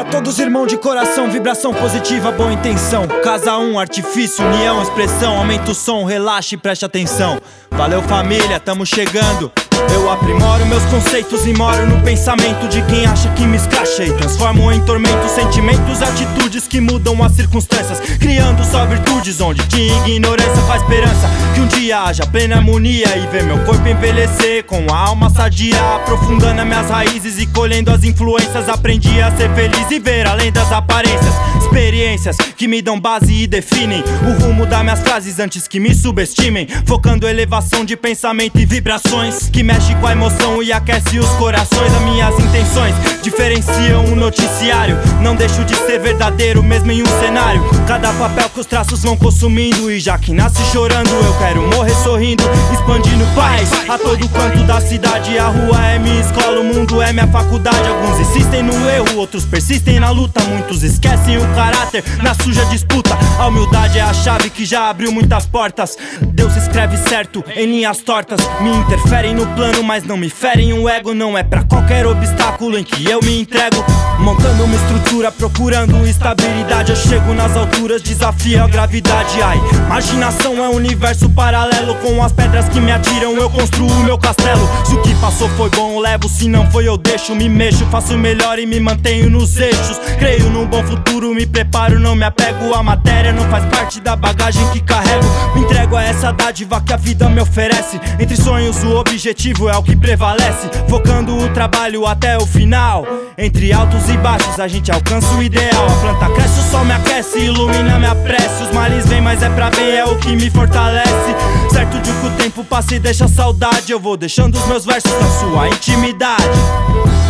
todos irmão de coração, vibração positiva, boa intenção. Casa 1, artifício, união, expressão. Aumenta o som, relaxe e preste atenção. Valeu família, tamo chegando. Eu aprimoro meus conceitos e moro no pensamento de quem acha que me escrachei. Transformo em tormentos sentimentos, atitudes que mudam as circunstâncias, criando só virtudes onde tinha ignorância faz esperança. Que um dia haja plena harmonia e ver meu corpo envelhecer com a alma sadia, aprofundando as minhas raízes e colhendo as influências. Aprendi a ser feliz e ver além das aparências. Experiências que me dão base e definem o rumo das minhas frases antes que me subestimem. Focando elevação de pensamento e vibrações que mexe com a emoção e aquece os corações. As minhas intenções diferenciam o noticiário. Não deixo de ser verdadeiro mesmo em um cenário. Cada papel que os traços vão consumindo. E já que nasce chorando, eu quero morrer sorrindo, expandindo paz a todo canto da cidade. A rua é minha escola, o mundo é minha faculdade. Alguns insistem no erro, outros persistem na luta. Muitos esquecem o caráter na suja disputa. A humildade é a chave que já abriu muitas portas. Deus escreve certo em linhas tortas. Me interferem no plano, mas não me ferem o ego. Não é pra qualquer obstáculo em que eu me entrego. Montando uma estrutura, procurando estabilidade. Eu chego nas alturas, desafio a gravidade. Ai, imaginação é um universo paralelo. Com as pedras que me atiram, eu construo o meu castelo. Se o que passou foi bom, eu levo. Se não foi, eu deixo. Me mexo, faço melhor e me mantenho nos eixos. Creio num bom futuro, me preparo, não me apego. A matéria não faz parte da bagagem que carrego. Me entrego a essa dádiva que a vida me oferece. Entre sonhos o objetivo é o que prevalece. Focando o trabalho até o final. Entre altos e baixos a gente alcança o ideal. A planta cresce, o sol me aquece, ilumina minha prece. Os males vêm, mas é pra bem, é o que me fortalece. Certo de que o tempo passa e deixa saudade. Eu vou deixando os meus versos na sua intimidade.